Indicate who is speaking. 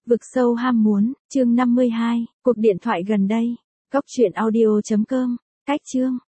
Speaker 1: Vực sâu ham muốn, chương 52, cuộc điện thoại gần đây. Cốc truyện audio.com, cách chương.